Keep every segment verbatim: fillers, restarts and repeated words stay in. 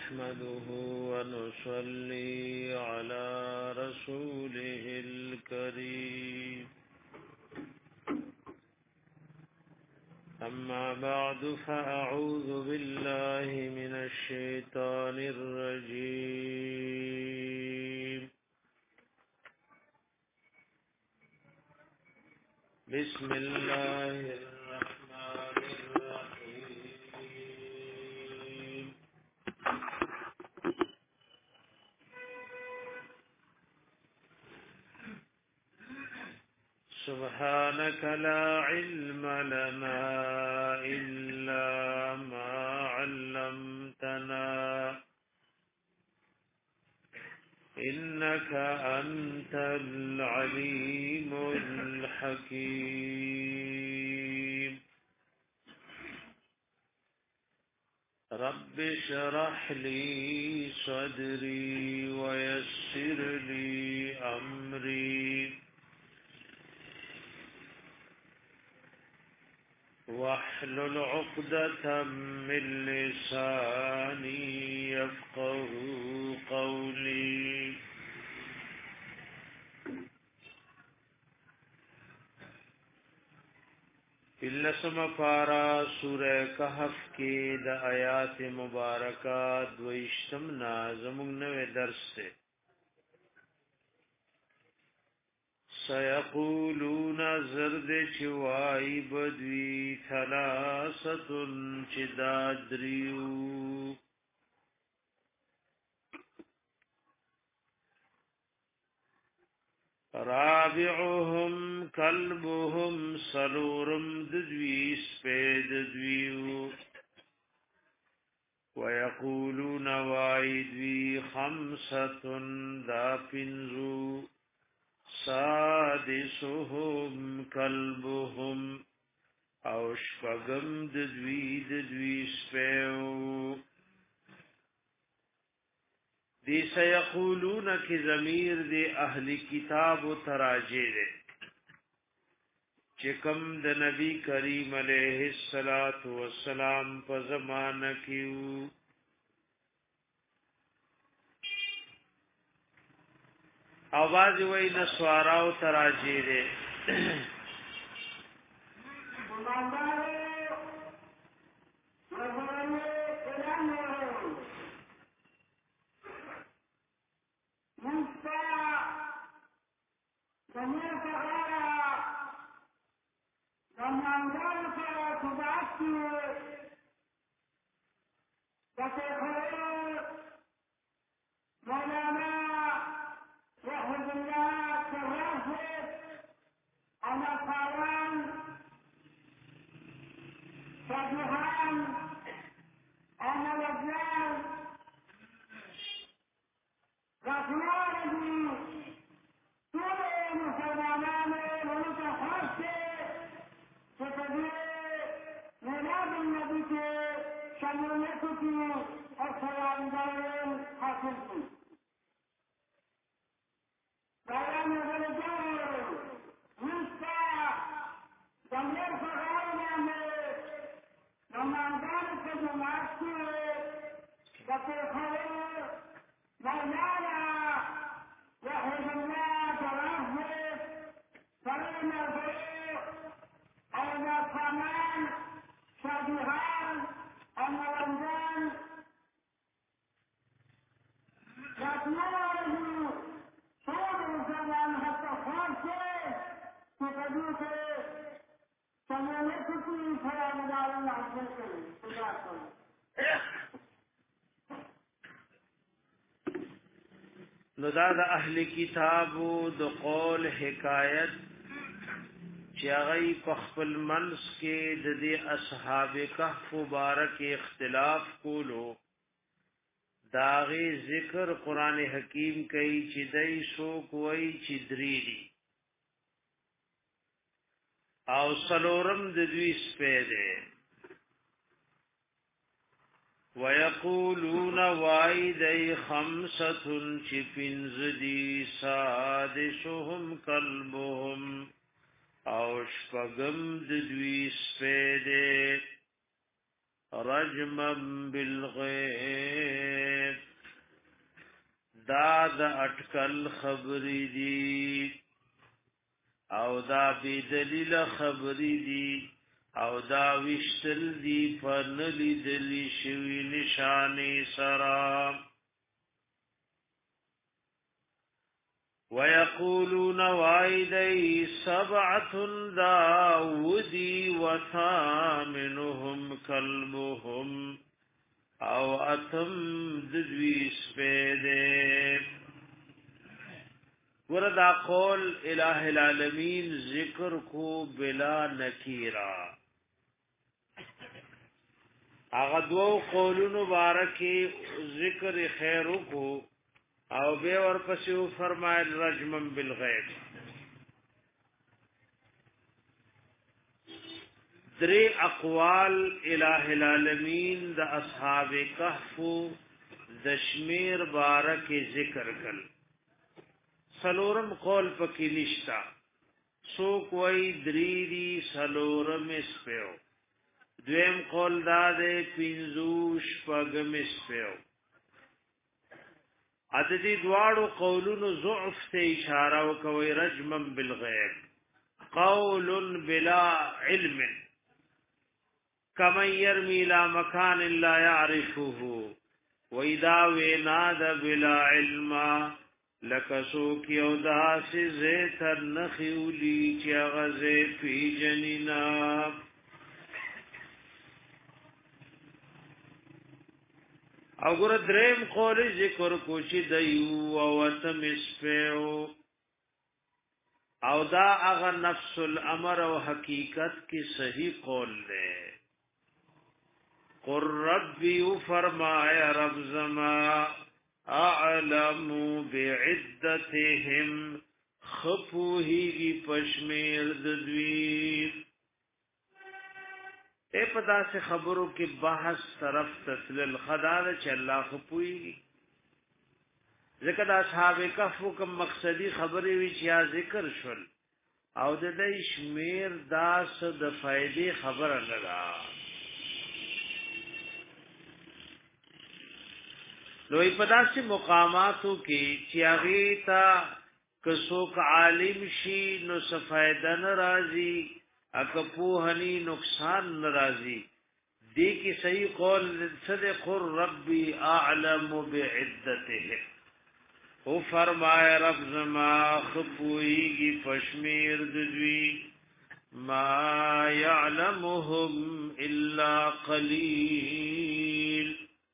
نحمده ونصلي على رسوله الكريم أما بعد فأعوذ بالله من الشيطان الرجيم بسم الله الرحمن الرحيم سبحانك لا علم لنا إلا ما علمتنا إنك أنت العليم الحكيم رب اشرح لي صدري ويسر لي أمري واحلل عقدة من لساني يفقه قولي لسم پارا سورہ کہف کے دا آیات مبارکات دویشتمنا زمون نوے درس سے سيقولون زرد چوائی بدوی ثلاثة چدادریو رابعهم كلبهم سلورم ددوی سپید دویو ويقولون وايدوی خمسة دا پنزو سادسهم كلبهم او شپغم ددوی ددوی سپیو دی سیقولون کی ضمیر دی اہل کتاب و تراجے دے چکم د نبی کریم علیہ الصلوۃ والسلام په زمانہ کیو आवाज वही नस्वारा तराजी रे نو دا د اهل کتابو د قول حکایت چې هغه په خپل منس کې د دې اصحاب کهف مبارک اختلاف کولو داغه ذکر قران حکیم کوي چې دای سو کوئی چې درې دي او سلورم د دوی سپېده ويقولون وايدي خمسة چپنزدي سادسهم كلبهم او شپغم د دوی سپېده رجما بالغیب دا د اٹکل خبری دی او دا بی دلیل خبری دی او دا وشتل دی فنلی دلی شوی نشانی سرام وَيَقُولُونَ وَعِدَيْ سَبْعَةٌ دَاوُدِي وَثَامِنُهُمْ كَلْبُهُمْ او اتم ددوی سپیده وردا قول الہ العالمین ذکر کو بلا نکیرا اغا دو قولون مبارکی ذکر خیرو کو او بے ورپسیو فرمائل رجمن بالغیب دری اقوال الہ العالمین د اصحاب کهف د شمیر بارک ذکر کل سلورم قول پکې نشتا سو کوئی دری دی سلورم اسپیو دویم قول داده پینزوش پگم اسپیو عددی دوارو قولون ضعف تے اشارہ وکوی رجمن بالغیب قول بلا علم کمن یرمی لا مکان لا یعرفه ویدا ویناد بلا علم لکسو کیو دا سی زیتر نخیولی چی غزی پی جنینا او ګور دریم قول ذکر کوشي دیو او تم اسپیو او دا اغه نفس الامر او حقیقت کی صحیح قول دے قر ربی فرمایا رب زما اعلم بعدتهم خفوهی پشمیر ددوی اے پدا سے خبروں کے بحث طرف تسلیل خدار چ اللہ خپوئی ذکر اصحاب کهف کوم مقصدی خبرې وی چې ذکر شول او د دې شمیر داس د فائدې خبر نه را نوې پدا سے مقاماتو کې چې هغه تا کڅوک عالم شي نو صفایده ناراضي اکپو هنی نقصان ناراضی دی کی صحیح قول صدق ربی اعلم بعدته او فرمایا رب زما خپوئی کی پشمیر ددوی ما يعلمهم الا قلیل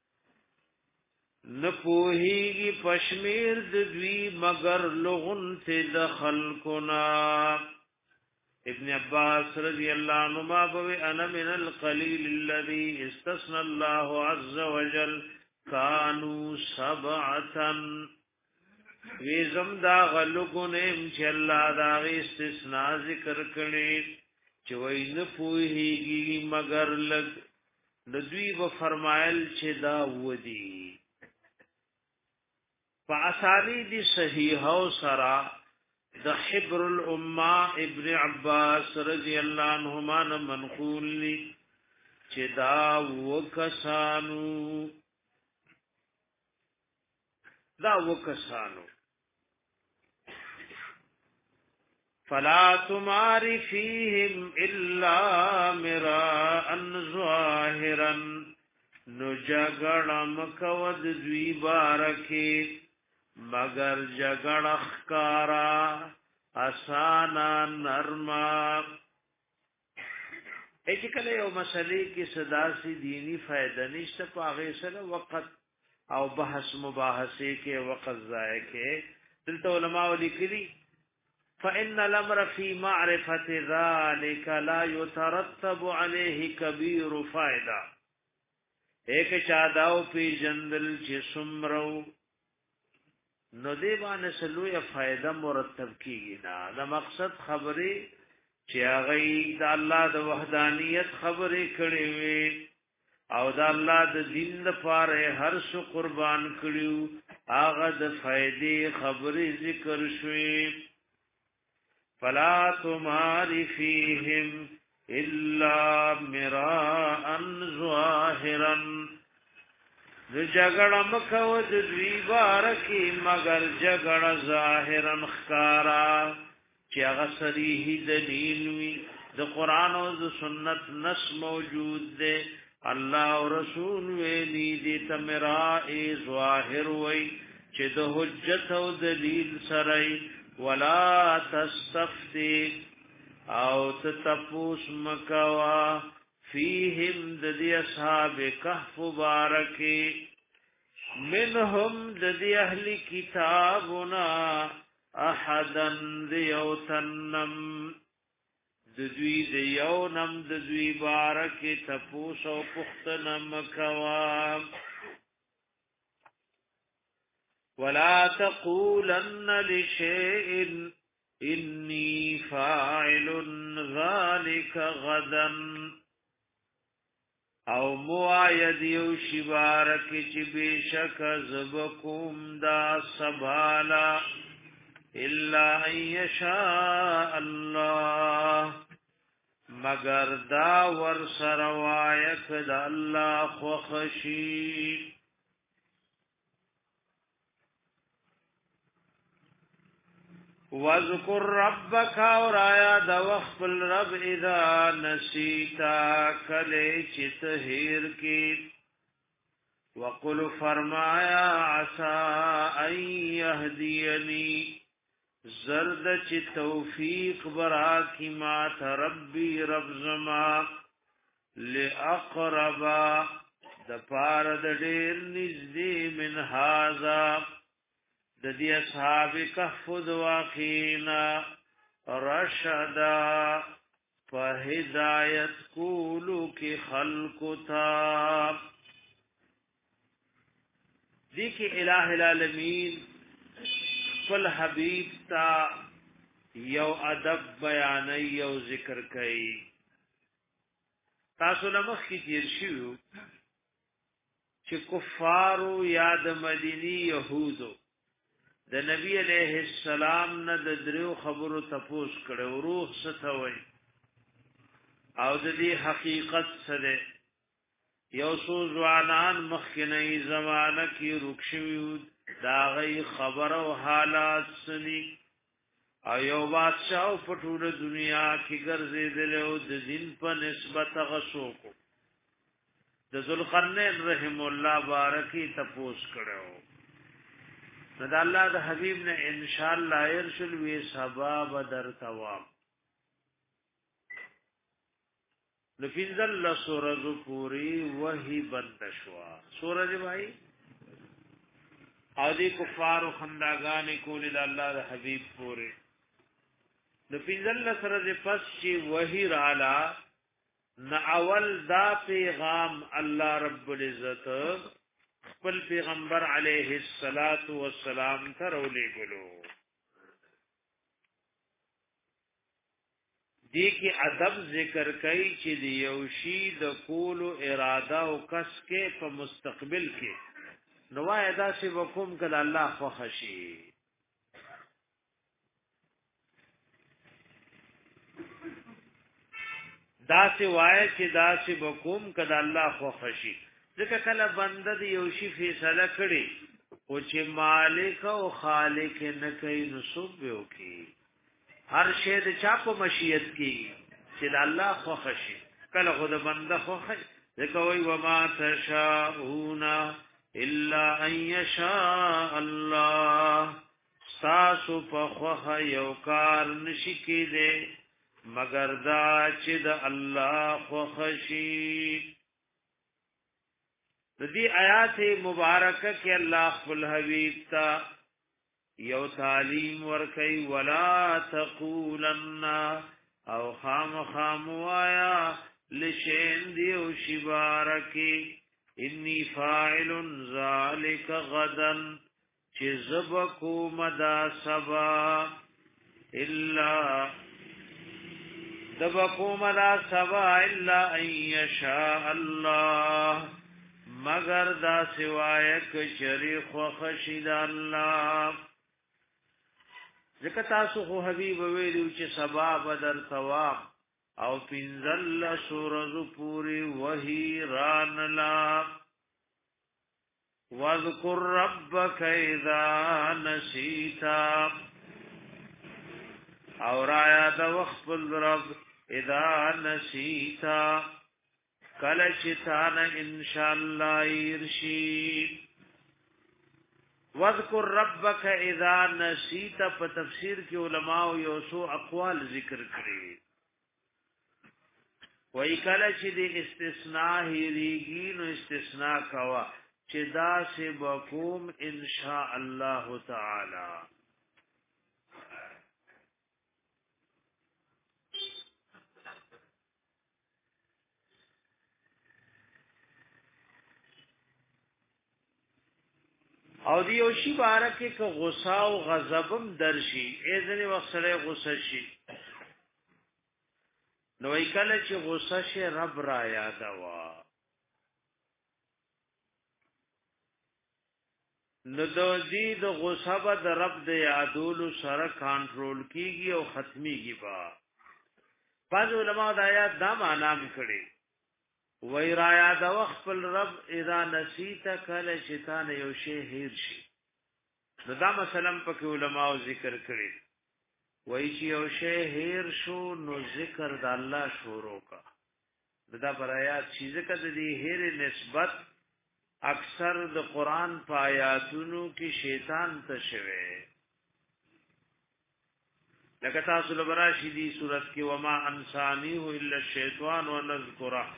نپوہی کی پشمیر ددوی مگر لغن تے دخل کنا ابن عباس رضی اللہ عنہما بوی انا من القلیل الذي استثنى الله عز وجل كانوا سبعتا ویزم دا غلقنیم چی اللہ دا غی استثناء ذکر کرنی چوئی نپوہیگی مگر لگ ندوی و فرمائل چی دا ودی فا اسالی دی صحیحہ و سرا د حبر الامه ابن عباس رضی اللہ عنہما نے منقول لی چې دا وکسانو دا وکسانو فلا تمار فيهم الا مراء ظاهرا نجغړم کود دوی بارکه مگر جگڑ اخکارا آسانا نرما ایچی کلی او مسئلے کی صدا سی دینی فائدہ نشتا پا غیصل وقت او بحث مباحثے کے وقت ضائع کے دلتا علماء لکلی فإن الامر في معرفة ذلك لا يترتب عليه كبير فائدہ ایک چاداو پی جندل چی سمرو نو دی باندې سلوې فائدہ مرتب کیږي دا د مقصد خبرې چې هغه د الله د وحدانیت خبرې کړې وي او د الله د دین لپاره هر څه قربان کړیو هغه د فائدې خبرې ذکر شوې فلا تمار فیهم الا مراء ظاهرا د جګړه مکو د دوی بارکی مگر جګړه ظاهرا خکارا چې هغه صریح دلیل وي د قران او د سنت نص موجود دی الله او رسول ویلي دي تمراء ظاهر وي چې د حجت او دلیل سره ولا تستفتی او تتپوس مکوا فیهم ددی اصحاب کهف بارکی منهم ددی اهل کتابنا احدا دیوتنم ددوی دیونم ددوی بارکی تپوس او پختنم مکوا ولا تقولن لشيء إني فاعل ذلك غدا او موعد یو شبارک چې بشک زبکم دا سبالا الا ان يشاء الله مگر دا ور سروایک د الله خو خشی وذکر ربک اور آیا د وخت الرب اذا نسیتا کله چت هیر کی وقل فرمایا عسى ان يهديني زرد چ توفیق برا کی ما ربی رب زما لاقرب د پار د ډیر نږدې من هاذا د دې اصحاب کهف واقینا رشدا فهدایت کولو کی خلق تا دی کی الہ العالمین فل حبیب تا یو ادب بیان یو ذکر کئ تاسو لمخ کی تیر شو چې کفارو یاد مدینی یهودو د نبی علیہ السلام نه د دریو خبرو تپوس کړو روح ستوي او د دې حقیقت سره یو سو ځوانان مخکنی زمانہ کې رخصوي دا غي خبر او حالات سني او یو بادشاہ په ټوله دنیا کې ګرځیدل او د دین په نسبت غسو کو د ذوالقرنین رحم الله بارکی تپوس کړو نو دا الله د حبیب نے انشاءاللہ ارسل وی سبب در توام لفینزل لسورز پوری وحی بند شوا سورج بھائی او دی کفار و خنداگانی کولی دا اللہ دا حبیب پوری لفینزل لسورج پس چی وحی رالا نا اول دا پیغام اللہ رب العزت خپل پیغمبر علیہ الصلات والسلام تر ولېګلو دې کې ادب ذکر کوي چې د یوشي د کولو اراده او کس کې په مستقبل کې نوای ادا شی وکوم کله الله خو خشي دا سی وای چې دا سی وکوم کله الله خو خشي ځکه کله بنده دی یو شی فیصله کړي او چې مالک او خالق نه کوي نو سوبو کی هر شی د چا په مشیت کې چې الله خو خشي کله خود بنده خو خشي ځکه وای و ما تشاءون الا ان يشاء الله تاسو په خو یو کار نشی کېده مگر دا چې د الله خو خشي د دې آیات مبارکه کې الله خپل حبیب تا یو تعلیم ورکي ولا تقولن او خام خام وایا لشین دیو شبارکی انی فاعل ذالک غدا چې زبکو مدا سبا الا دبکو مدا سبا الا ان یشاء الله مگر دا سوای ک شریخ و خشید الله ذکر تاسو خو حبیب ویلو چې سبا بدر ثواب او پنزل سورز پوری وحی رانلا واذکر ربک اذا نسیتا او رایا د وخپل رب اذا نسیتا کله چې تان ان شاء الله يرشي واذکر ربک اذا نسیت په تفسیر کې علما او یو څو اقوال ذکر کړي وای کله چې د استثناء هریږي نو استثناء کوا چې دا سه بقوم ان شاء الله تعالی او دیو شی بارکه که غصه او غضبم درشي اذن وسره غصه شي نو کله چې غصه شي رب را یادوا نو د دې د غصه به د رب د یادولو سره کنټرول کیږي او ختميږي با بعض علماء د آیات دا معنی کړي وای را یاد وخپل رب اذا نسیت کله شیطان یو شی هیر شي نو دا مثلا پکې علماء ذکر کړي وای چې یو شی هیر شو نو ذکر د الله شروع کا دا پر آیات چې ذکر د دې هیر نسبت اکثر د قران په آیاتونو کې شیطان ته شوه لکه تاسو لبراشي دي سورۃ کې وما انسانیه الا الشیطان ونذکره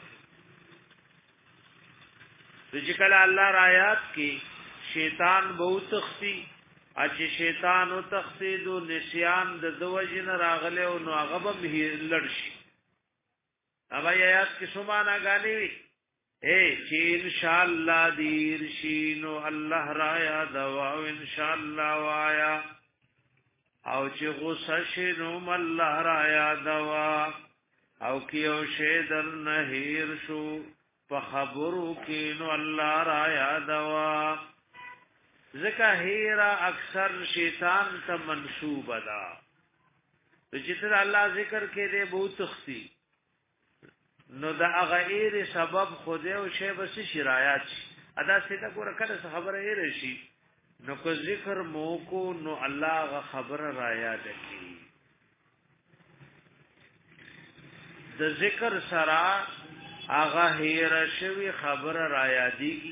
چې کله الله آیات کې شیطان بہت تختی اچ شیطان او تختی دو نسیان د دوجن راغله او نو هغه به لړشي هغه آیات کې سمانا غالي وي اے چې ان شاء الله دیر شینو الله را یاد او ان شاء الله وایا او چې غصه شینو الله را یاد او کیو شه در نهیر شو په خبرو کې نو الله را یادوا ځکه هیرا اکثر شیطان ته منسوب ده چې تر الله ذکر کې دې بہت تختی نو دا غیر سبب خوده او شی بس شرایات ادا سیدا ګور کړه خبره یې رشي نو کو ذکر مو کو نو الله غ خبر را یاد کی د ذکر سرا آغا هیر شوی خبر را یادیگی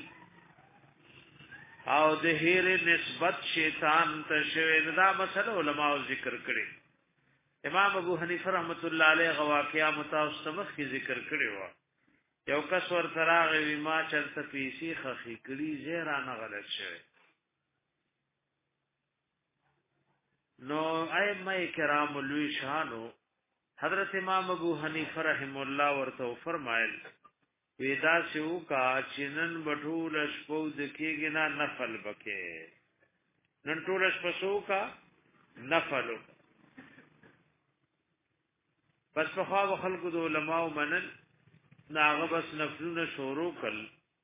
او د هیر نسبت شیطان ته شوی دا مسله علماء ذکر کړي امام ابو حنیفه رحمت الله علیه غواقیا متوسمخ کی ذکر کړي وا یو کس ور تراغ وی ما چلته پیسی خخی کړي زیرانه غلط شوی نو ائمه کرام لوی شانو حضرت امام ابو حنیفه رحم الله ورته فرمایل ودا شو کا چنن بټول شپو د کېګ نه نفل بکې نن ټول شپو کا نفل پس په خوا خلکو د علماء منن ناغه بس نفلونه شروع کړ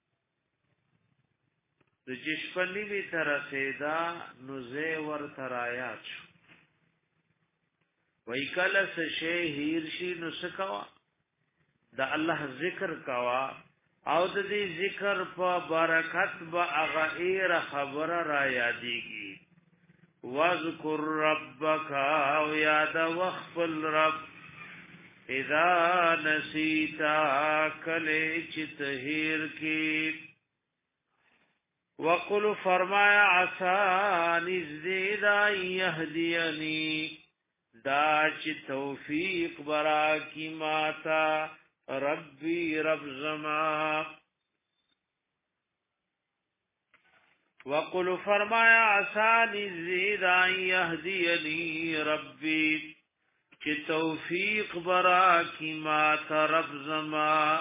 د جشپنی وی تر سیدا نوزه ور ترایات شو وای کله څه شی هیر شي نو سکوا د الله ذکر کوا او د دې ذکر په برکت با غیر خبر را یادېږي واذکر ربک او یاد وخپل رب اذا نسیتا کله چې تهیر کی وقل فرمایا عسى نزيدا يهديني دا چې توفیق برا کی ماتا ربی رب زما وقل فرمایا عسى نزيدا يهديني ربي چې توفیق برا کی ماتا رب زما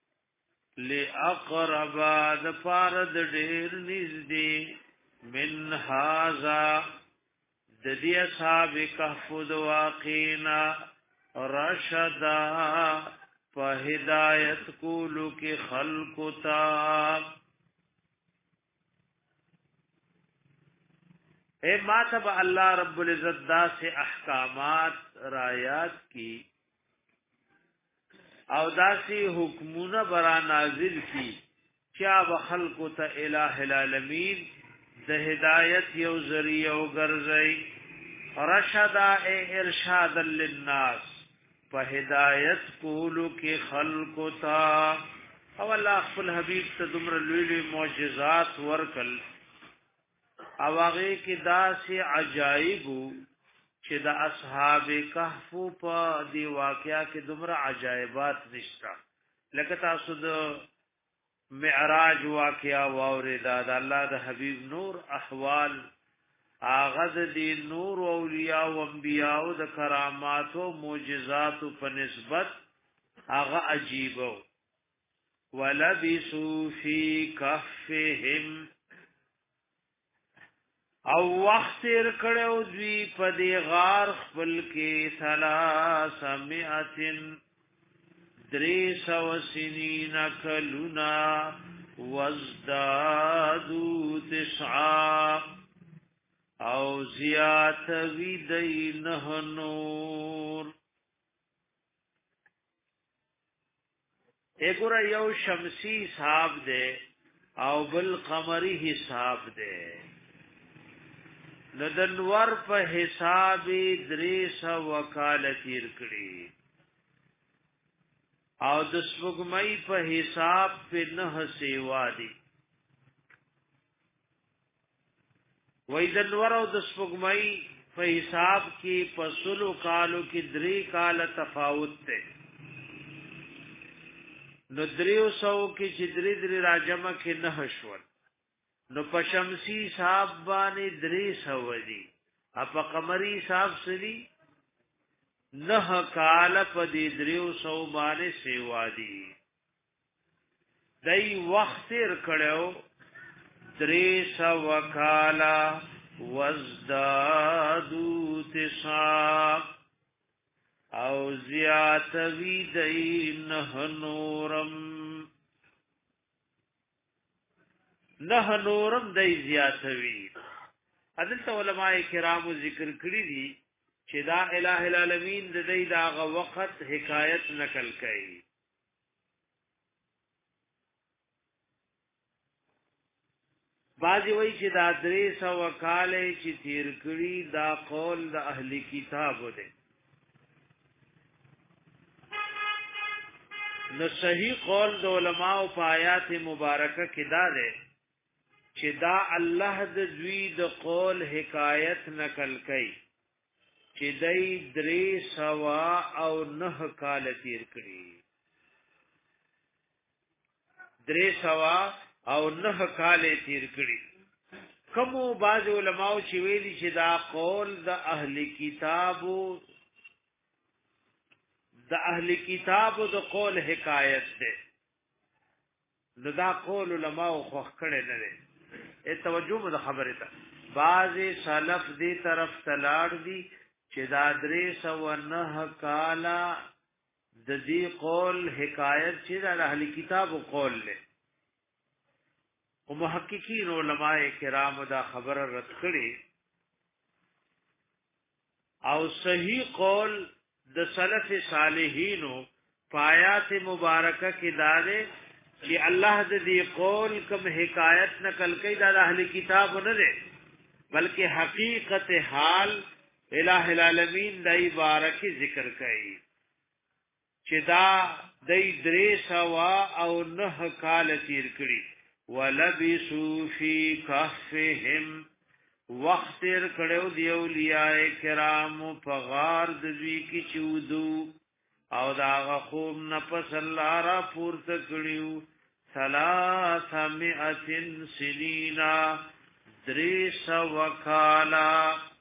لأقرب د فارد ډیر نږدې من هاذا د دې اصحاب کهف د واقینا رشدا په هدایت کولو کې خلق تا اے ماتب اللہ رب العزت دا سے احکامات رایات کی او داسي حکمونه برا نازل کی چا بخلق ته الہ العالمین د هدایت یو ذریعہ او ګرځي رشد ای ارشاد للناس په هدایت کولو کې خلق ته او الله خپل حبیب ته دمر لوی معجزات ورکل او هغه کې داسې عجایب چې د اصحاب کهف په دی واقعیا کې دمر عجایبات نشته لکه تاسو د معراج واقعیا واورېدا د الله د حبیب نور احوال اغذ دی نور اولیاء و انبیاء د کرامات او معجزات په نسبت هغه عجیب ولبسوا فی کهفهم او وخت تیر کړو دوی په دی غار خپل کې ثلاثمائه دریس و سنین کلونا وزدادو تسعا او زیات وی دی نه نور ایګور یو شمسی حساب دے او بل قمری حساب دے ندنور په حساب دریس وکالتیر کړي او د سپوږمۍ په حساب په نه سیوا دي وای د نور او د سپوږمۍ په حساب کې پسلو کالو کې درې کال تفاوت ده نو دریو سو کې چې درې درې راجمه کې نه شول نو په شمسی حساب باندې درې سو دي اپا قمری حساب سری نه کال په دې دریو سو باندې سیوا دي دای وخت تر کړو درې سو کالا وزدادو تسع او زیات وی دای نه نورم نه نورم دای زیات وی حضرت علماء کرامو ذکر کړی دي چې دا الہ العالمین د دې داغه وخت حکایت نقل کړي بعضی وی چې دا درې سو کاله چې تیر کړي دا قول د اهلی کتابو دی نو صحیح قول د علماء په آیات مبارکه کې دا دی چې دا الله د دوی د قول حکایت نقل کړي چې دای درې سوا او نه کال تیر کړي درې سوا او نه کال تیر کړي کومو باز علماء چې ویلي چې دا قول د اهلی کتابو د اهلی کتابو د قول حکایت ده نو دا قول علماء خو کړه نه ده ای توجه مو خبره ته باز سلف دی طرف تلاړ دي چې دا درې سو نه کالا د دې قول حکایت چې د اهلی کتابو قول له او محققین علماء کرام دا خبر رد کړي او صحیح قول د سلف صالحینو پایات مبارکه کې داده چې الله د دې قول کوم حکایت نقل کړي دا د اهلی کتاب نه ده بلکې حقیقت حال الہ العالمین دای بارکی ذکر کړي چې دا دای درې سوا او نه کال تیر کړي ولبسوا فی کهفهم وخت تر کړو دی اولیاء کرام په غار د دوی کې چودو او دا خوب نفس الله را پورته کړیو ثلاثمائه سنینا دریس وکالا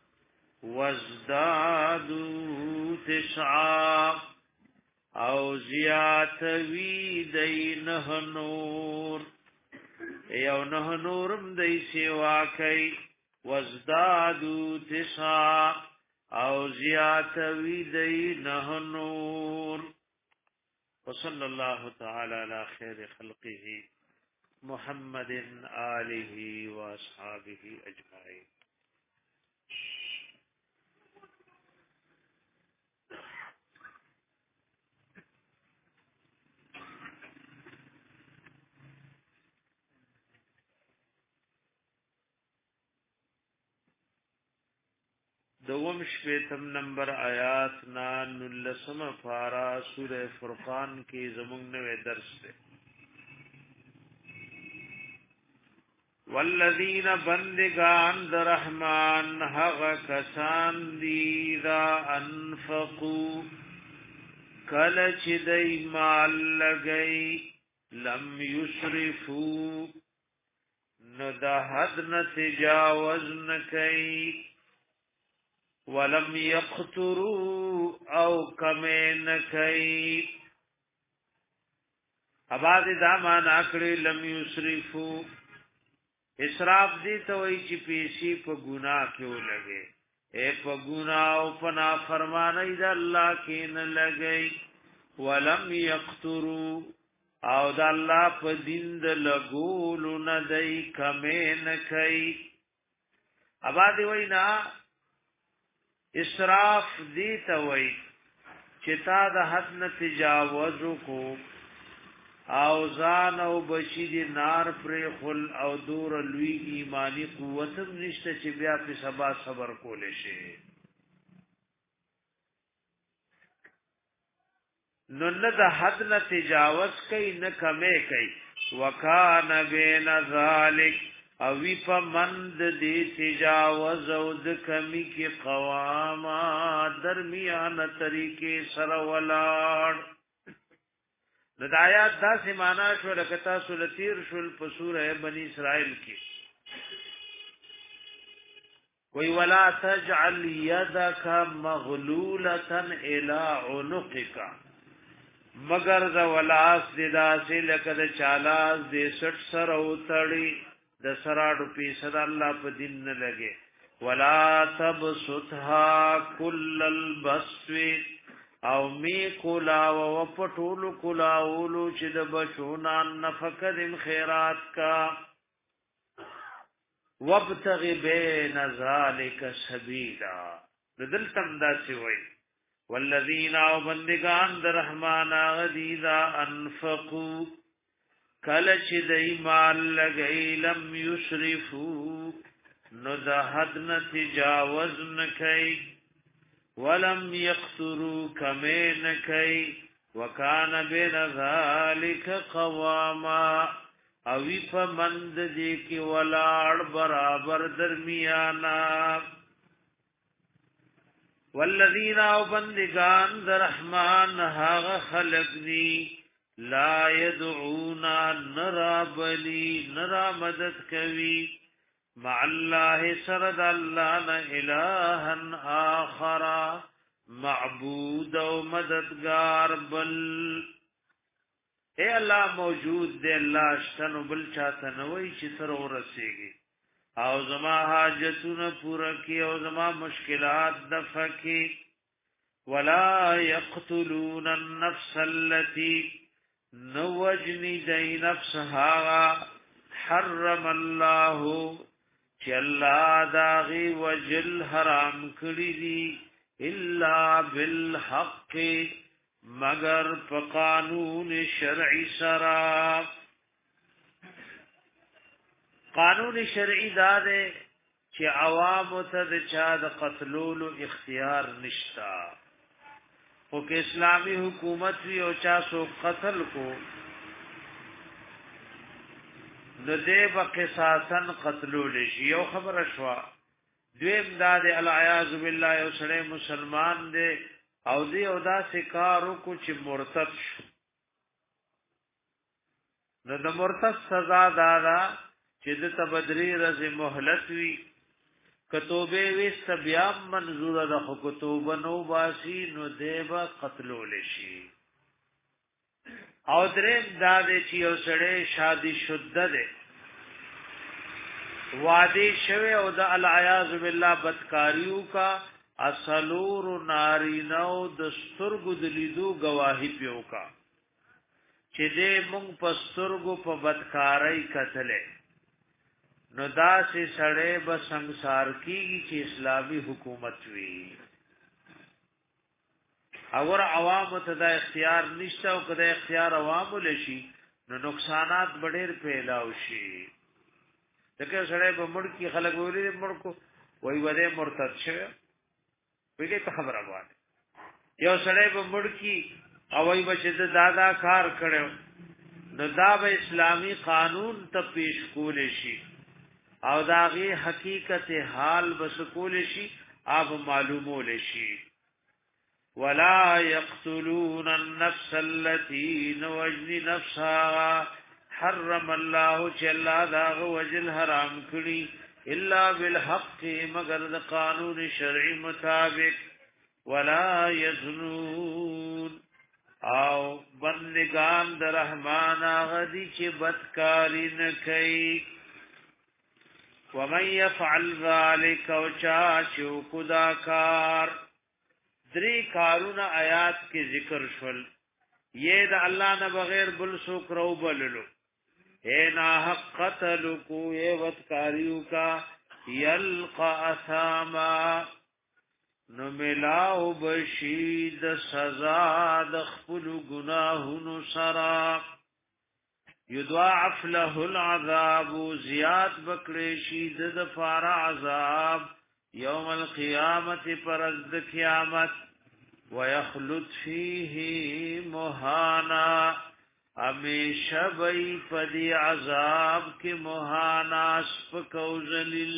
وزدادو تسعا او زیات وی دینه نور یو نه نورم دای سیوا کوي وزدادو تسعا او زیات وی دینه نور وصلى الله تعالى على خير خلقه محمد آله واصحابه اجمعين. دوم شپیتم نمبر آیات نا نلسم پارا سورہ فرقان کی زمون نوے درس دے والذین بندگان در رحمان حق کسان دی دا انفقو کلچ دی مال لگئی لم یسرفو نو دا حد نتجاوز نکئی ولم یقتروا او کمین کئی اباد دا مانا کړي لم یسرفو اسراف دی ته وای چې پیسې په ګناه کې ولګي اے په ګناه او په نافرمانی د الله کې نه لګي ولم یقتروا او د الله په دین د لګول نه دی کمین کئی اباد وینا اسراف دی ته وای چې تا د حد نه تجاوز کو او ځان او بچی دی نار پر خل او دور لوی ایمانی قوت نشته چې بیا په سبا صبر کول شي نو نه د حد نه تجاوز کوي نه کمې کوي وکانه بین ذالک او وی په مند دی تجاوز او د کمی کی قواما درمیان طریقې سره ولاړ د آیات دا سمانا شو لکتا سورتیر شل په سورہ بنی اسرائیل کې وی ولا تجعل يدك مغلولة الى عنقك مگر ذا ولاس ددا سے لکد چالاس دے سٹ سر او تڑی د سراډو پیسد الله په دین نه لګي ولا تبسطها كل البسط او می کولا و پټول کولا اولو چې د بشونان نفقدم خیرات کا وابتغ بین ذالک سبیلا دل تم دا سی وای والذین او بندگان در رحمان غدیدا انفقوا کل چې دای مال لګی لم یسرفو نو د حد نه تجاوز نکای ولم یقتروا کمین کای وکانا بین ذالک قواما او په مند دی کی ولاړ برابر درمیانا والذین او بندگان در رحمان هاغ خلق دی لا يدعونا نرا بلی نرا مدد کوي مع الله سرد الله نا الها آخر معبود او مددگار بل اے الله موجود دی الله شتنو بل چاته نوې چې سره ورسیږي او زما حاجتونه پورا کی او زما مشکلات دفع کی ولا يقتلون النفس التي نوجنی دی نفسها حرم الله چې الله داغي وجل حرام کړی دي الا بالحق مگر په قانون شرعي سره قانون شرعي دا ده چې عوام ته د چا د قتلولو اختیار نشتا او که اسلامی حکومت وی او چا سو قتل کو نو دې په قصاصن قتلول شي یو خبره شوا دویم دا د العیاذ بالله یو سره مسلمان دی او دې او دا سکارو کو چې مرتد شو نو د مرتد سزا دادا چې د تبدری رز مهلت وی کتوبه وست بیا منظور د کتوبه نو باسی نو دیبا قتلول شي او دریم دا د چې یو سړی شادي شده ده وادي شوه او د العیاذ بالله بدکاریو کا اصلور نارینو د سترګو د لیدو گواہی پیو کا چې دې مونږ په سترګو په بدکارۍ کتلې نو دا سي سړی به ਸੰسار کیږي چې اسلامي حکومت وي اور عوام ته دا اختیار نشته او کله اختیار عوام لشي نو نقصانات ډېر پیدا وشي دغه سره په مړ کې خلک ویلي مړ کو وای وده مرتد شوی ویګه په خبره باندې یو سړی به مړ کی او وای بچ د دادا کار کړو نو دا به اسلامی قانون ته پیش کول شي او داغي حقیقت حال بس کول شي اب معلومول شي ولا يقتلون النفس التي نوجن نفسها حرم الله جل ذا وجل حرام کړي الا بالحق مگر د قانون شرعي مطابق ولا يزنون او بندگان د رحمان غدي چې بدکاری نه کوي ومن يفعل ذلك وچاچو کداکار دری کارون آیات کې ذکر شول یہ دا اللہ نه بغیر بل سوک رو بللو اے ناحق قتل کو اے بدکاریو کا یلقا اثاما نو ملاو بشید سزا دخپل گناہنو سرا یدواعف له العذاب زیاد بکڑی شید دفار عذاب یوم القیامت پرزد قیامت ویخلد فیه مہانا ہمیشہ بئی پدی عذاب کے مہانا سپکو ذلیل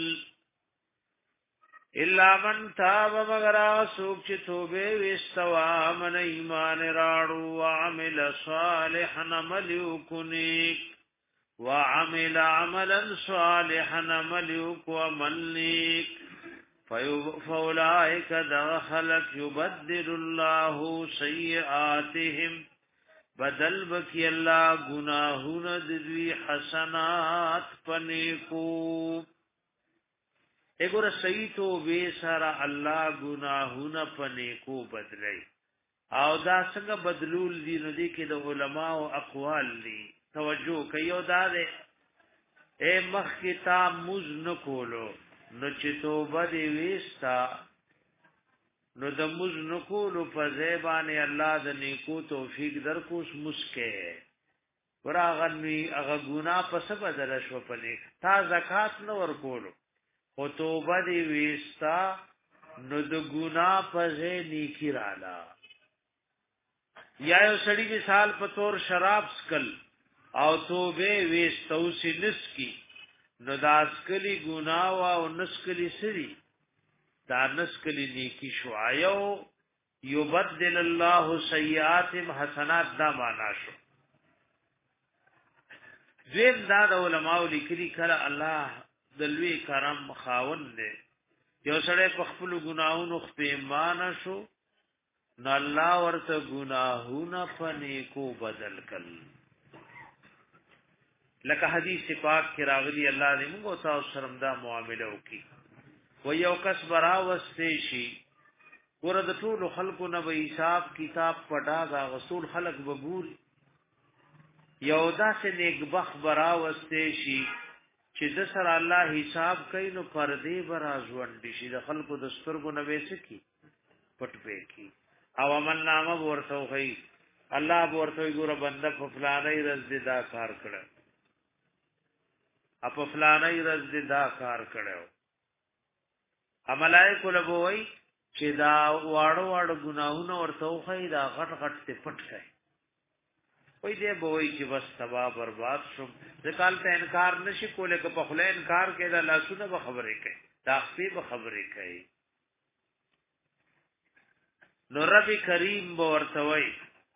الا من تاب مگر سوک چ توبه وستوا من ایمان راړو وعمل صالحا مليكنيك وعمل عملا صالحا مليك ومليك فاولئك دخلك يبدل الله سيئاتهم بدل بکی اللہ گناہون دوی حسنات پنیکو اگور صحیح تو بے سارا اللہ گناہون پنیکو بدلی او دا څنګه بدلول دي نو دي کې د علماء او اقوال دي توجه کوي دا ده اے مخ کتاب مز نکولو نو چې توبه دی وستا نو د مز نکولو په زیبانه الله د نیکو توفیق درکو مسکه وراغنی هغه ګنا په سبب بدل شو پنه تا زکات نو ورکولو او توبه دی وستا نو د ګنا په زی نیکی رااله یا یو سړی مثال په تور شراب سکل او توبه وستو سینس کی نو داسکلی ګناوا او نسکلی سری دا نسکلی نیکی شو آیو یبدل الله سیئات حسنات دا معنا شو دین دا د علماء لیکلي کړه الله دلوی کرم خاون دے یو سړی په خپل ګناہونو خپېمان شو نو الله ورته گناهونه پنیکو بدل کړ لکه حدیث پاک کې راغلی الله دې موږ تاسو سره دا معاملې وکړي و یو کس برا وسته شي ورته ټول خلکو نه به حساب کتاب پډا غا رسول خلق وګور یو داسې نیک بخ برا وسته شي چې د سره الله حساب کوي نو پردې برا ژوند شي د خلکو د سترګو نه وېسکی پټ پې کی او عمل نامه ورته وي الله ورته ګوره بنده په فلانه رز دې دا کار کړو اپ فلانه رز دې دا کار کړو عملای کوله وای چې دا واړو واړو ګناهونه ورته وي دا غټ غټ ته پټ کړي وای دې بوي چې بس تبا برباد شو ځکال ته انکار نشي کوله که په خله انکار کې دا لاسونه به خبرې کوي دا خپې به خبرې کوي نو رب کریم به ورته وای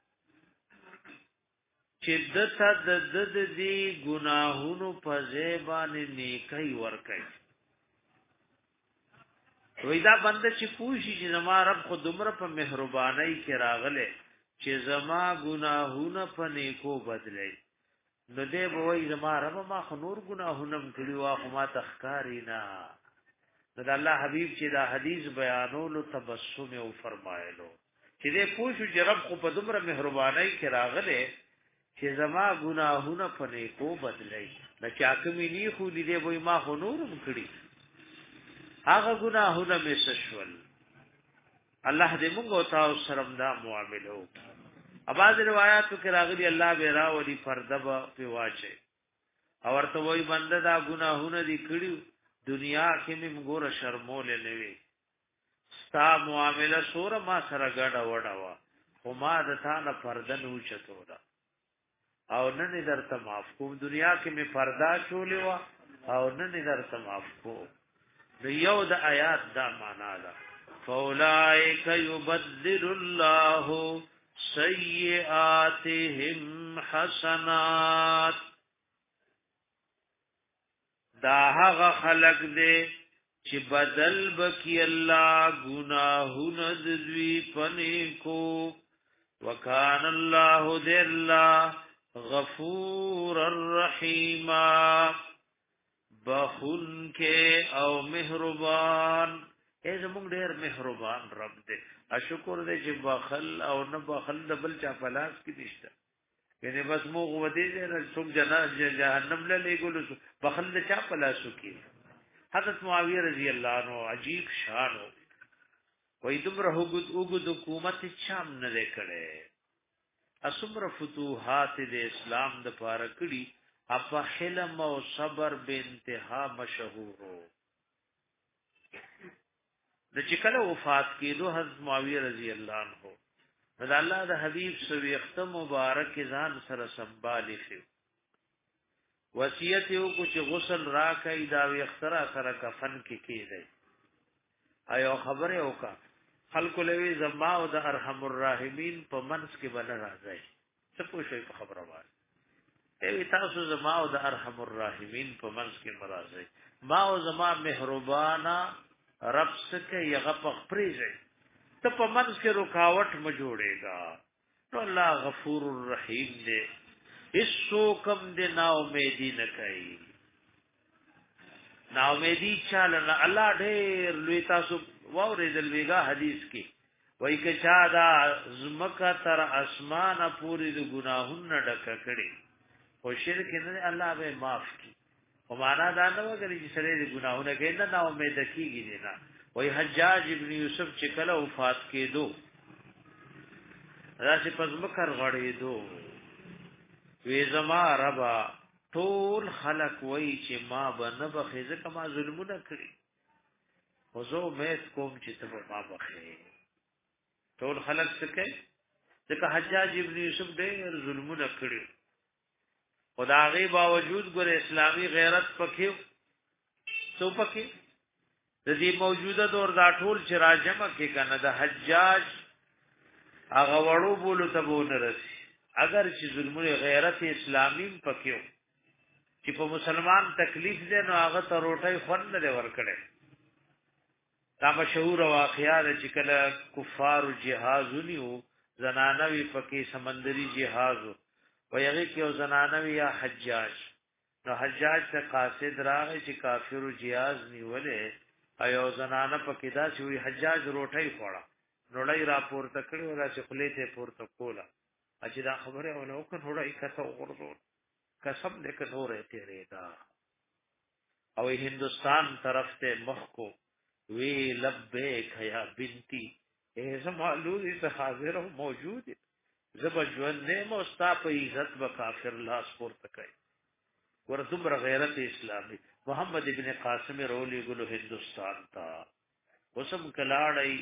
چې دته د د دې ګناهونو په ځبانه نیکي ور کوي وای دا بنده چې پوښي چې زما رب خو دمر په مهرباني کې راغله چې زما گناهونه په نیکو بدلې نو دې به وای زما رب ما خو نور گناهونه کړی وا خو ما تخکاری نه دا الله حبیب چې دا حدیث بیانولو تبسم او فرمایلو چې دې پوښو چې رب خو په دومره مهرباني کې راغله چې زما گناهونه په نیکو بدلې نه چا کومې نی خو دې وای ما خو نورم کړی هغه گناهونه مې سشول الله دې موږ او تاسو سره دا معاملې وکړو اباظ روایتو کې راغلي الله به راولي فردبا په واچي او ورته وای بنده دا گناهونه دي کړیو دنیا کې موږ ګور شرمول نه وي تا معامله سور ما سره ګډه وډه وا خو ما د تا نه پرده نه اوچتو ده او نن درته معاف کوم دنیا کې می پردا چولې وا او نن درته معاف کوم د یو د آیات دا معنا ده فاولائک یبدل الله سیئاتهم حسنات دا هغه خلق دې چې بدل بکی الله گناهونه د دوی پنه کو وکان الله ذل غفور الرحیم بخون کې او مهربان ای زموږ ډېر مهربان رب دې اشکر دې چې بخل او نه بخل د بل چا پلاس کې نشته یعنی بس مو غوډې دې څوک جنا جهنم له لګول بخل د چا پلاسو کې حضرت معاویه رضی الله عنه عجیب شان وې دمره وګد حکومت چام نه کړي اسمر فتوحات د اسلام د پاره کړي اپا حلم او صبر به انتها مشهور د چې کله وفات کېدو حضرت معاویه رضی الله عنه د الله د حبیب سوي ختم مبارک ځان سره سنبالي شو وصیت یو کو چې غسل راکای دا وی اخترا سره کفن کې کېږي ایو خبره وکا خلق لوي زما او د ارحم الراحمین په منس کې بل راځي څه پوښي په خبره وایي ای تاسو زما او د ارحم الراحمین په منس کې مرাজি ما او زما مهربانا رب سکه یغه په پریږي ته په منس کې رکاوټ م جوړېګا نو الله غفور الرحیم دې اسو کم دې نا امیدی نه کوي نا امیدی چاله الله ډېر لوی تاسو واورېدل ویګا حدیث کې وای کې چا دا زمکه تر اسمانه پوری د ګناهونو ډک کړي او شرک نه الله به معاف کړي او معنا دا نه وګړي چې سره د ګناهونو کې نه نا امید کیږي نه وای حجاج ابن یوسف چې کله وفات کېدو راځي پزمکر غړېدو وی زما ربا ټول خلق وای چې ما بنه بخیزه کما ظلمونه کړی وزو میت کوم چې ته ما بخې ټول خلق څخه ځکه حجاج ابن یوسف ډېر ظلمونه کړی خدای باوجود ګور اسلامی غیرت پکې سو پکې د دې موجوده دور دا ټول چې راجمه کې کنه د حجاج هغه وړو بولو ته بونه رسی اگر چې ظلمونه غیرت اسلامی پکې چې په مسلمان تکلیف دې نو هغه ته روټي خون نه ورکړي دا مشهور واقعا چې کله کفار جهازونیو زنانوي پکې سمندري جهاز ویغه کې او زنانوي یا حجاج نو حجاج ته قاصد راغی چې کافر جهاز نیولې ایو زنانه پکې دا چې وی حجاج روټي خوړه نوړی را پورته کړو را چې خلې ته پورته کوله اچې دا خبره ونه وکړ نوړی کته ورغور قسم دې که نورې تیرې دا او هندستان طرف ته مخ کو وی لبیک یا بنتی اے زما لوري ته حاضر او موجود زب ژوند نه مستا په عزت به کافر لاس پورته کوي ورته غیرت اسلامي محمد ابن قاسم رولی ګلو هندستان تا وسم کلاړی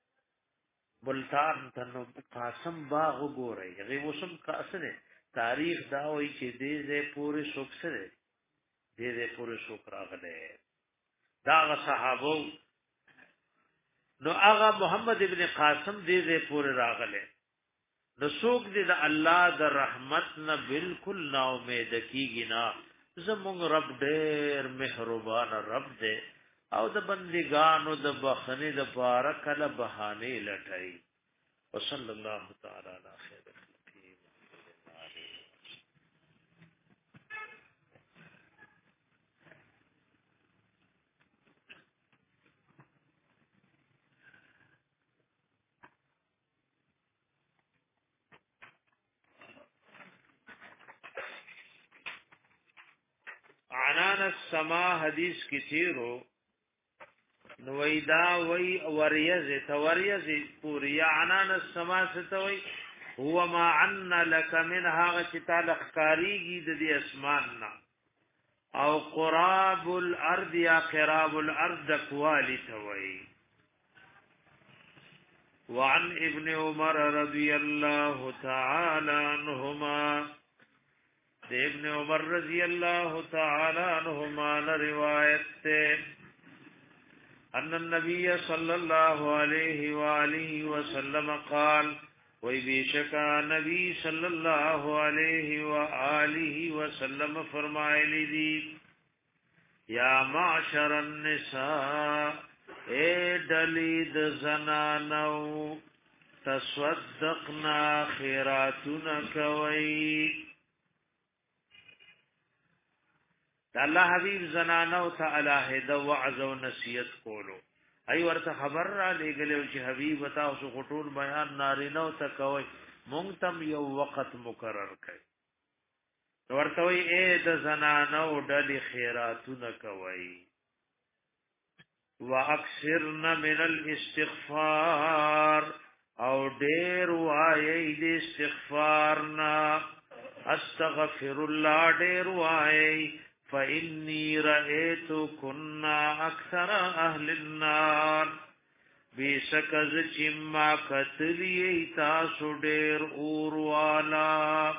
ملتان تنو قاسم باغ وګورئ هغه وسم قاسم تاریخ دا وایي چې دې دې پورې شوک سره دې دې پورې شوک راغله دا صحابه نو هغه محمد ابن قاسم دې دې پورې راغله نو څوک دې د الله د رحمت نه بالکل نا امید کیږي نه زموږ رب ډېر مهربان رب دې او د بندګانو د بخنه د بارک له بهانه لټای وصلی الله تعالی علی خیر عنان السما حدیث کی تیرو نویدا وی وریز توریز پوری عنان السما ستوي هو ما عنا لك منها تعلق کاریږي د دې اسمان نا او قراب الارض یا قراب الارض کوالی توي وعن ابن عمر رضی الله تعالی عنهما د ابن عمر رضی الله تعالی عنهما روایت ته ان النبي صلى الله عليه واله وسلم قال وی بیشکا نبی صلی الله علیه وآلہ وسلم فرمائلی دی یا معشر النساء اے دلید زنانو تصدقنا خیراتنا کوئی الله حبیب زنانو ته الہد وعظ و نصیحت کولو ای ورته خبر را لګلو چې حبیب تاسو خطول بیان نارینو ته کوي مونږ تم یو وخت مقرر کړي ورته وی اے د زنانو ډلې خیراتونه کوي واکثرن من الاستغفار او ډیر وایي د استغفارنا استغفر الله ډیر وایي فإني رأيت كنا أكثر أهل النار بشکز چما کتلی تاسو ډیر اور والا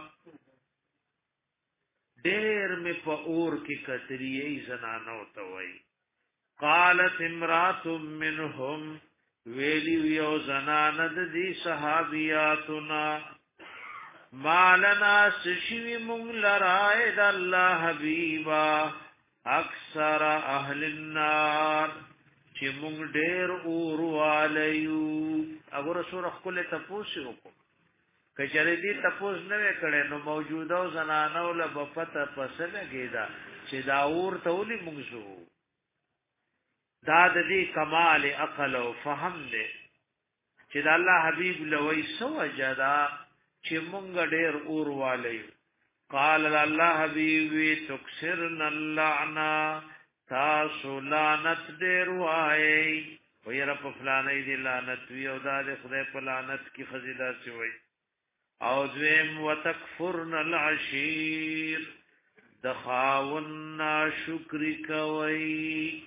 ډیر می په اور کې کتلی زنانو ته وای قالت امرات منهم ویلی یو زنانه د دې صحابیاتنا مالنا سشوی مونگ لرائے دا اللہ حبیبا اکثر اہل النار چی مونگ دیر اور والیو اگر رسول اخکل تپوسی حکم کچری دی تپوس نوے کڑے نو موجودو زنانو لبفت پسل گیدا چی دا اور تولی مونگزو دا دی کمال اقل و فهم دے چی دا اللہ حبیب لوی سو جدا چې مونږ ډېر اور والی قال الله حبيبي تكسرن اللعنه تاسو لعنت ډېر وای ويره په فلانه دي لعنت وی او د خدای په لعنت کې خزیدا سی وای او ذم وتکفرن العشير د خاون شکر کوي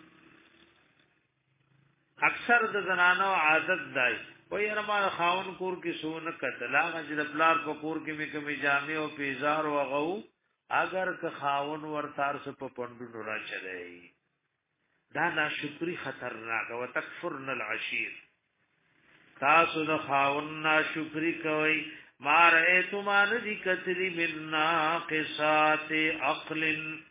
اکثر د زنانو عادت دی وی ارمان خاون کور کی سون قتلا غجل بلار په کور کې می کمی جامع او پیزار او غو اگر که خاون ورتار سپ پندو را چلے دا ناشکری خطرناک او تکفرن العشیر تاسو د خاون ناشکری کوي مار ایتمان دی کتلی من ناقصات عقل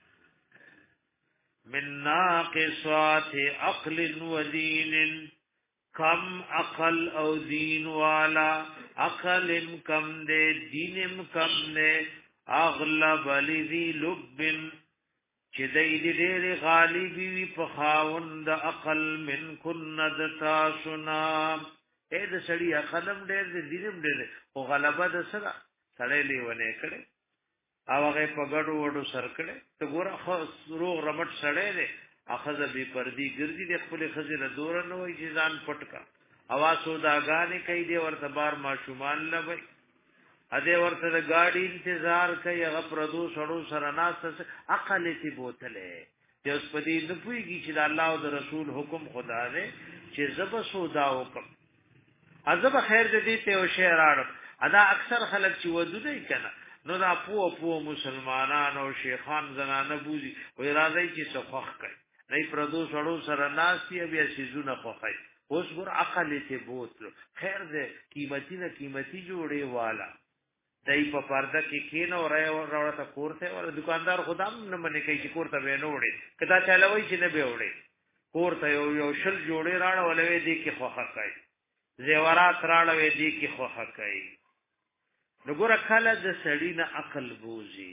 من ناقصات عقل و دین کم عقل او دین والا عقلم کم دے دینم کم دے اغلب لذی لبن چی دی دی دیر غالبی وی پخاون دا عقل من کند تاسنا اے دا سڑی عقلم دیر دی دینم دیر او غلبہ دا سڑا سڑے لیوانے کڑے او اغی پا گڑو وڑو سر کڑے تو گورا روغ رمٹ سڑے دے اخذ بی پردی گردی دی خپل خزر دور نه وای چې ځان پټکا اواز سوداګانی کوي دی ورته بار ماشومان لوي اده ورته د گاډي انتظار کوي هغه پردو سړو سره ناس عقل تی بوتله چې اوس پدې نه پويږي چې الله او د رسول حکم خدا دی چې زب سودا وکم ازب خیر دې ته او شعر ادا اکثر خلک چې ودو دی کنه نو دا پو پو مسلمانان او شیخان زنانه بوزي وای راځي چې سخخ کوي نه پردو سړو سره ناسي بیا سيزونه خوخای اوس ګور عقل ته بوتلو خیر دې قیمتي نه قیمتي جوړي والا دای په پرده کې کین او راوړه تا کورته او دکاندار خدام نه منې کوي چې کورته به نه وړي کدا چلوي چې نه به وړي کورته یو یو شل جوړي راړ ولوي دې کې خوخه کوي زیورات راړوي دې کې خوخه کوي نګور کله د سړی نه عقل بوزي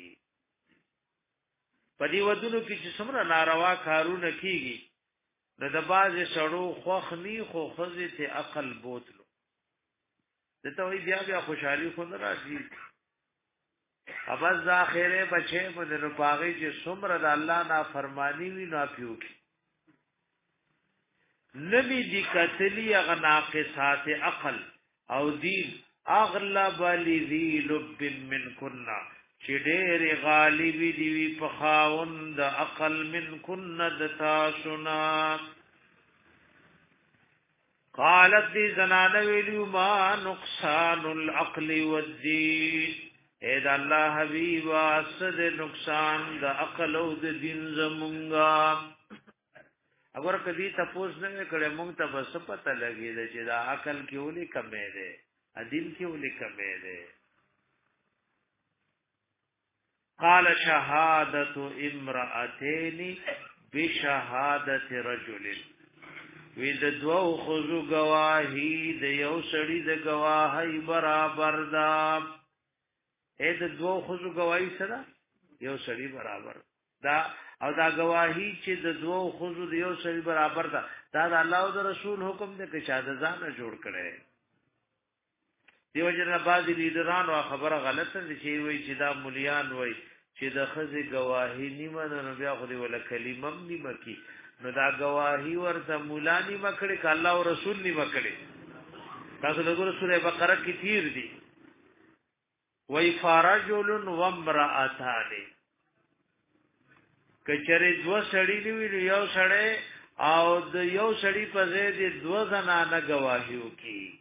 پدی ودونو کې چې څومره ناروا کارونه کیږي نو د باز سړو خوخ نی خو خزه ته عقل بوتلو دته وی بیا بیا خوشحالي خو نه راشي اباز اخره بچي مده پاغي چې څومره د الله نافرمانی وی نه پیو نبی دی کتلی اغ ناقصات عقل او دین اغلب لذی لب من کننا چې ډېر غالب دی وی په خاوند عقل من کن د تاسنا قالت دی زنانه ویلو ما نقصان العقل والدین اے دا الله حبیب اسد نقصان د عقل او د دین زمونږه اگر کدی تپوس نه کړه مونږ ته بس پته لګی چې دا عقل کې ولي کمې ده ادین کې ولي کمې ده قال شهادت امرأتين بشهادت رجل وی د دوو خزو گواهی د یو سړی د گواهی برابر دا اې د دوو خزو گواهی سره یو سړی برابر دا او دا گواهی چې د دوو خزو د یو سړی برابر دا دا د الله او د رسول حکم دی چې شاده ځان جوړ کړي دیو جن بعض لیډرانو خبره غلطه دي چې وایي چې دا مليان وایي چې د خزي گواهی نیمه نو بیا خو دی ولا کلمه نیمه کی نو دا گواهی ورته مولانی مکړي ک الله او رسول نی مکړي تاسو د سوره بقره کې تیر دي وای فرجل و امراتان کچره دو سړی نیول یو سړی او د یو سړی په ځای د دو زنانه گواهی وکي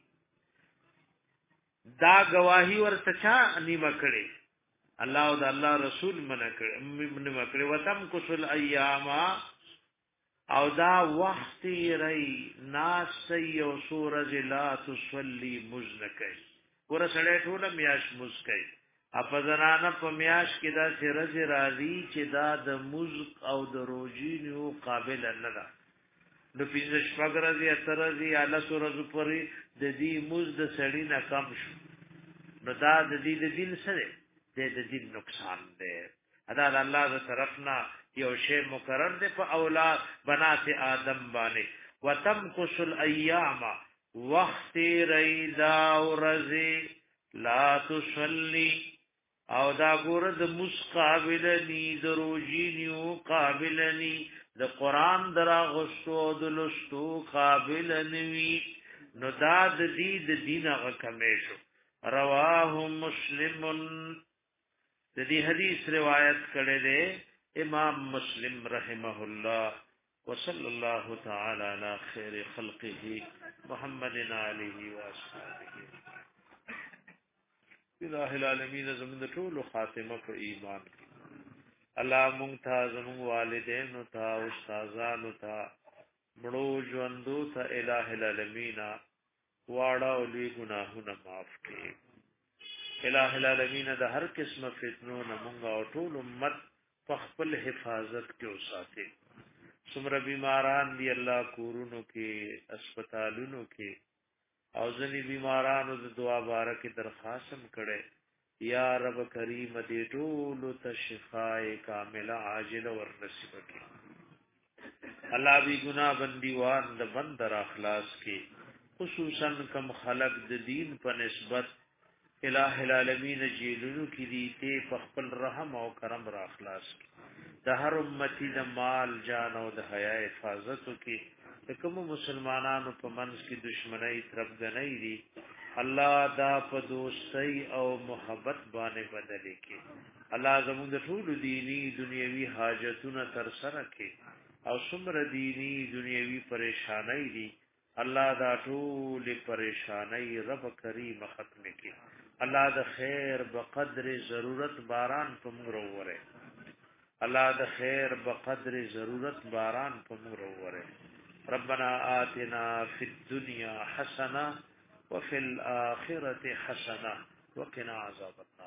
دا گواهی ورته چا نی مکړي الله او د الله رسول منکړي منکړي وتم کسل ایام او دا وخت ری ناس یو سورج لا تصلي مزنکای ور سره ټول میاش مسکای اپ زنانه په میاش کې دا سرج راضی چې دا د مزق او د روجینو قابل نه ده نو پینځه شپږ راځي اتر راځي اله سورج پرې د دې مز د سړی نه کم شو نو دا د دې د دین سره د دې نقصان ده ادا الله تعالی طرفنا یو شی مقرر ده په اولاد بنات آدم باندې وتمکس الایام وقت ریدا ورزی لا تصلی او دا ګور د مسقابل نی د روجینیو قابل نی د قران درا غشتو د لستو قابل نی نو دا د دې د دینه کمیشو رواه مسلم د دې حدیث روایت کړي ده امام مسلم رحمه الله وصلى الله تعالى على خير خلقه محمد عليه واصحابه الہ العالمین زمون ټول خاتمه په ایمان کې الله ممتاز مون والدین او تا استادانو تا مړو ژوندو ته الہ العالمین واړه او لوی ګناهونه معاف کړي الہ العالمین د هر قسم فتنو نه مونږ او ټول امت په خپل حفاظت کې اوساته څومره بیماران دی الله کورونو کې هسپتالونو کې او ځنی بیمارانو د دعا بارکه درخواستم کړي یا رب کریم دې ټول ته شفای کامله عاجله ور نصیب کړي الله بی ګناه بندیوان د بندر اخلاص کې خصوصا کم خلق د دین په نسبت الہ العالمین جیلونو کی دیتے پخپل رحم او کرم را اخلاص کی د هر امتی د مال جان او د حیا حفاظتو کی د کوم مسلمانانو په منځ کې دشمنی تربګنۍ دي الله دا په دوستۍ او محبت باندې بدل کی الله زموږ د ټول دینی دنیوي حاجتونه تر سره کی او څومره دینی دنیوي پریشانای دي الله دا ټول پریشانای رب کریم ختم کی الله د خیر بقدر ضرورت باران په موږ وروره الله د خیر بقدر ضرورت باران په موږ وروره ربنا آتنا فی الدنيا حسنه وفي الاخره حسنه وقنا عذاب النار